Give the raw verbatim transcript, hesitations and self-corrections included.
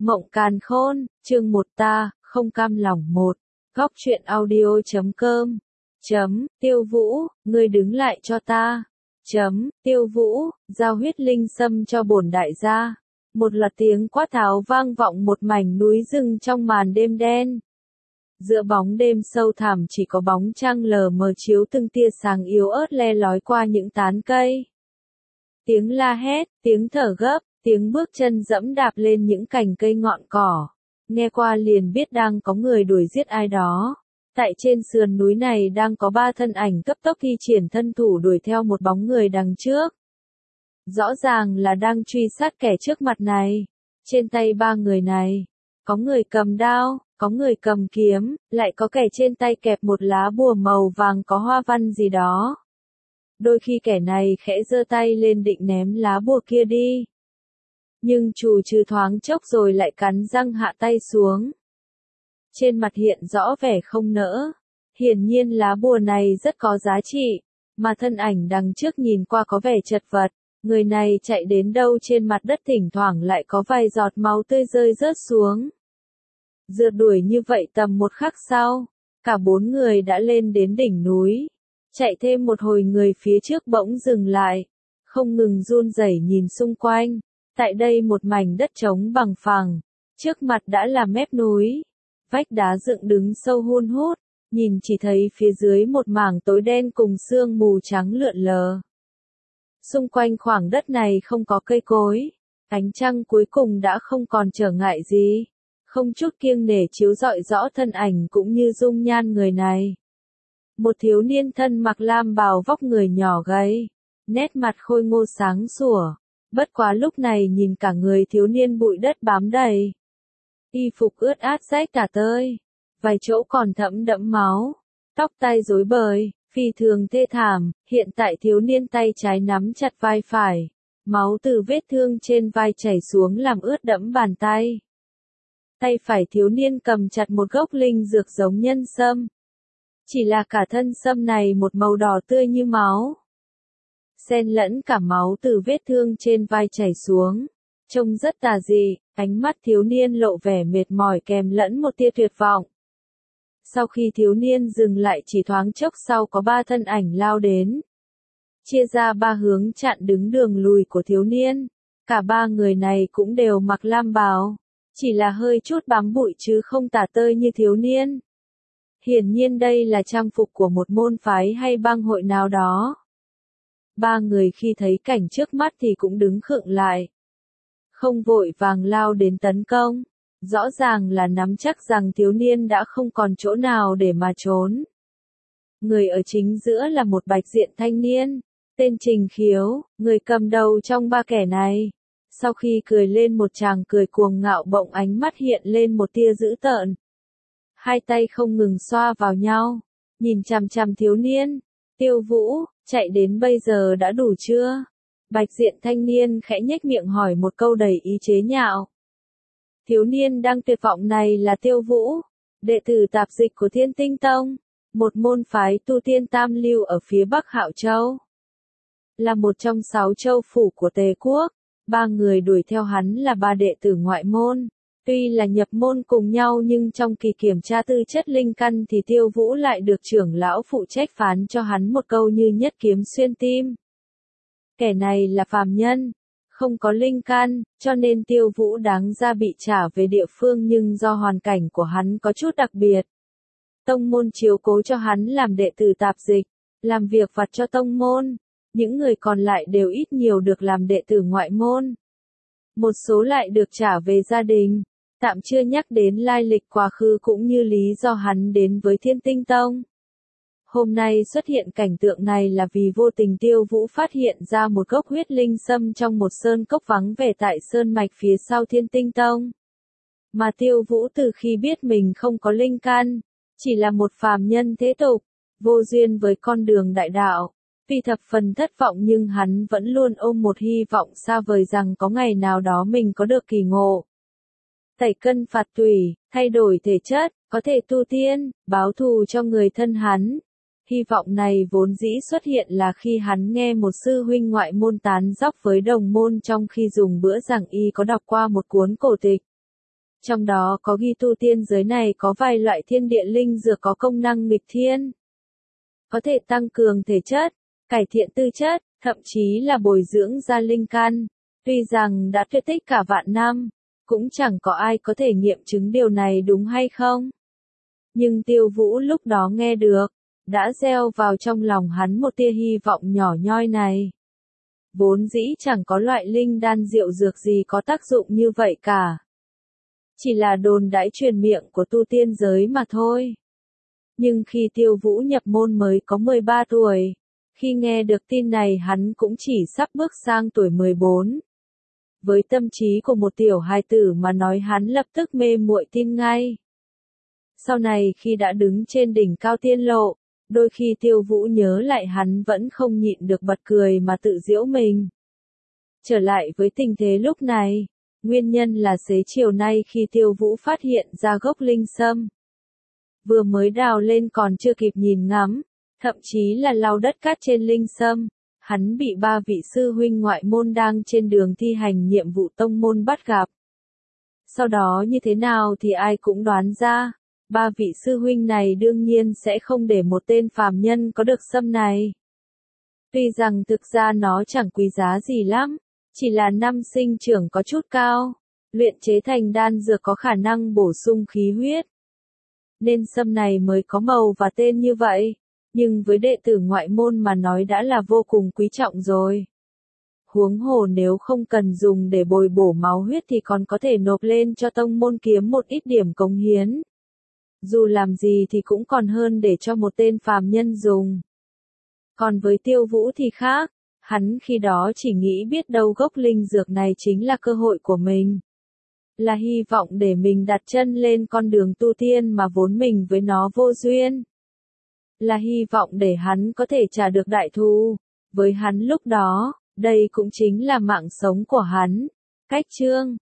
Mộng Càn Khôn, chương một ta, không cam lòng một. Góc truyện audio chấm com. Chấm, Tiêu Vũ, ngươi đứng lại cho ta. Chấm, Tiêu Vũ, giao huyết linh sâm cho bổn đại gia. Một loạt tiếng quát tháo vang vọng một mảnh núi rừng trong màn đêm đen. Giữa bóng đêm sâu thẳm chỉ có bóng trăng lờ mờ chiếu từng tia sáng yếu ớt le lói qua những tán cây. Tiếng la hét, tiếng thở gấp, tiếng bước chân dẫm đạp lên những cành cây ngọn cỏ. Nghe qua liền biết đang có người đuổi giết ai đó. Tại trên sườn núi này đang có ba thân ảnh cấp tốc thi triển thân thủ đuổi theo một bóng người đằng trước. Rõ ràng là đang truy sát kẻ trước mặt này. Trên tay ba người này, có người cầm đao, có người cầm kiếm, lại có kẻ trên tay kẹp một lá bùa màu vàng có hoa văn gì đó. Đôi khi kẻ này khẽ giơ tay lên định ném lá bùa kia đi. Nhưng chù trừ thoáng chốc rồi lại cắn răng hạ tay xuống. Trên mặt hiện rõ vẻ không nỡ. Hiển nhiên lá bùa này rất có giá trị, mà thân ảnh đằng trước nhìn qua có vẻ chật vật. Người này chạy đến đâu trên mặt đất thỉnh thoảng lại có vài giọt máu tươi rơi rớt xuống. Rượt đuổi như vậy tầm một khắc sau, cả bốn người đã lên đến đỉnh núi. Chạy thêm một hồi người phía trước bỗng dừng lại, không ngừng run rẩy nhìn xung quanh. Tại đây một mảnh đất trống bằng phẳng, trước mặt đã là mép núi, vách đá dựng đứng sâu hun hút, nhìn chỉ thấy phía dưới một mảng tối đen cùng sương mù trắng lượn lờ. Xung quanh khoảng đất này không có cây cối, ánh trăng cuối cùng đã không còn trở ngại gì, không chút kiêng nể chiếu rọi rõ thân ảnh cũng như dung nhan người này. Một thiếu niên thân mặc lam bào vóc người nhỏ gầy, nét mặt khôi ngô sáng sủa. Bất quá lúc này nhìn cả người thiếu niên bụi đất bám đầy. Y phục ướt át rách tả tơi, vài chỗ còn thẫm đẫm máu, tóc tai rối bời, phi thường thê thảm. Hiện tại thiếu niên tay trái nắm chặt vai phải, máu từ vết thương trên vai chảy xuống làm ướt đẫm bàn tay. Tay phải thiếu niên cầm chặt một gốc linh dược giống nhân sâm. Chỉ là cả thân sâm này một màu đỏ tươi như máu. Xen lẫn cả máu từ vết thương trên vai chảy xuống, trông rất tà dị. Ánh mắt thiếu niên lộ vẻ mệt mỏi kèm lẫn một tia tuyệt vọng. Sau khi thiếu niên dừng lại chỉ thoáng chốc sau có ba thân ảnh lao đến. Chia ra ba hướng chặn đứng đường lùi của thiếu niên. Cả ba người này cũng đều mặc lam bào, chỉ là hơi chút bám bụi chứ không tả tơi như thiếu niên. Hiển nhiên đây là trang phục của một môn phái hay bang hội nào đó. Ba người khi thấy cảnh trước mắt thì cũng đứng khựng lại. Không vội vàng lao đến tấn công. Rõ ràng là nắm chắc rằng thiếu niên đã không còn chỗ nào để mà trốn. Người ở chính giữa là một bạch diện thanh niên, tên Trình Khiếu, người cầm đầu trong ba kẻ này. Sau khi cười lên một tràng cười cuồng ngạo bỗng ánh mắt hiện lên một tia dữ tợn. Hai tay không ngừng xoa vào nhau, nhìn chằm chằm thiếu niên. Tiêu Vũ, chạy đến bây giờ đã đủ chưa? Bạch diện thanh niên khẽ nhếch miệng hỏi một câu đầy ý chế nhạo. Thiếu niên đang tuyệt vọng này là Tiêu Vũ, đệ tử tạp dịch của Thiên Tinh Tông, một môn phái tu tiên tam lưu ở phía Bắc Hạo Châu. Là một trong sáu châu phủ của Tề Quốc, ba người đuổi theo hắn là ba đệ tử ngoại môn. Tuy là nhập môn cùng nhau nhưng trong kỳ kiểm tra tư chất linh căn thì Tiêu Vũ lại được trưởng lão phụ trách phán cho hắn một câu như nhất kiếm xuyên tim. Kẻ này là phàm nhân, không có linh căn, cho nên Tiêu Vũ đáng ra bị trả về địa phương nhưng do hoàn cảnh của hắn có chút đặc biệt. Tông môn chiếu cố cho hắn làm đệ tử tạp dịch, làm việc vặt cho tông môn, những người còn lại đều ít nhiều được làm đệ tử ngoại môn. Một số lại được trả về gia đình. Tạm chưa nhắc đến lai lịch quá khứ cũng như lý do hắn đến với Thiên Tinh Tông. Hôm nay xuất hiện cảnh tượng này là vì vô tình Tiêu Vũ phát hiện ra một gốc huyết linh sâm trong một sơn cốc vắng vẻ tại sơn mạch phía sau Thiên Tinh Tông. Mà Tiêu Vũ từ khi biết mình không có linh căn, chỉ là một phàm nhân thế tục, vô duyên với con đường đại đạo. Vì thập phần thất vọng nhưng hắn vẫn luôn ôm một hy vọng xa vời rằng có ngày nào đó mình có được kỳ ngộ. Tẩy cân phạt tùy, thay đổi thể chất, có thể tu tiên, báo thù cho người thân hắn. Hy vọng này vốn dĩ xuất hiện là khi hắn nghe một sư huynh ngoại môn tán dóc với đồng môn trong khi dùng bữa giảng y có đọc qua một cuốn cổ tịch. Trong đó có ghi tu tiên giới này có vài loại thiên địa linh dược có công năng nghịch thiên. Có thể tăng cường thể chất, cải thiện tư chất, thậm chí là bồi dưỡng ra linh căn. Tuy rằng đã tuyệt tích cả vạn năm, cũng chẳng có ai có thể nghiệm chứng điều này đúng hay không. Nhưng Tiêu Vũ lúc đó nghe được, đã gieo vào trong lòng hắn một tia hy vọng nhỏ nhoi này. Vốn dĩ chẳng có loại linh đan diệu dược gì có tác dụng như vậy cả. Chỉ là đồn đãi truyền miệng của tu tiên giới mà thôi. Nhưng khi Tiêu Vũ nhập môn mới có mười ba tuổi, khi nghe được tin này hắn cũng chỉ sắp bước sang tuổi mười bốn. Với tâm trí của một tiểu hài tử mà nói hắn lập tức mê muội tin ngay. Sau này khi đã đứng trên đỉnh cao tiên lộ, đôi khi Tiêu Vũ nhớ lại hắn vẫn không nhịn được bật cười mà tự giễu mình. Trở lại với tình thế lúc này, nguyên nhân là xế chiều nay khi Tiêu Vũ phát hiện ra gốc linh sâm. Vừa mới đào lên còn chưa kịp nhìn ngắm, thậm chí là lau đất cát trên linh sâm, hắn bị ba vị sư huynh ngoại môn đang trên đường thi hành nhiệm vụ tông môn bắt gặp. Sau đó như thế nào thì ai cũng đoán ra, ba vị sư huynh này đương nhiên sẽ không để một tên phàm nhân có được sâm này. Tuy rằng thực ra nó chẳng quý giá gì lắm, chỉ là năm sinh trưởng có chút cao, luyện chế thành đan dược có khả năng bổ sung khí huyết. Nên sâm này mới có màu và tên như vậy, nhưng với đệ tử ngoại môn mà nói đã là vô cùng quý trọng rồi. Huống hồ nếu không cần dùng để bồi bổ máu huyết thì còn có thể nộp lên cho tông môn kiếm một ít điểm cống hiến. Dù làm gì thì cũng còn hơn để cho một tên phàm nhân dùng. Còn với Tiêu Vũ thì khác, hắn khi đó chỉ nghĩ biết đâu gốc linh dược này chính là cơ hội của mình. Là hy vọng để mình đặt chân lên con đường tu tiên mà vốn mình với nó vô duyên. Là hy vọng để hắn có thể trả được đại thù. Với hắn lúc đó, đây cũng chính là mạng sống của hắn. Cách chương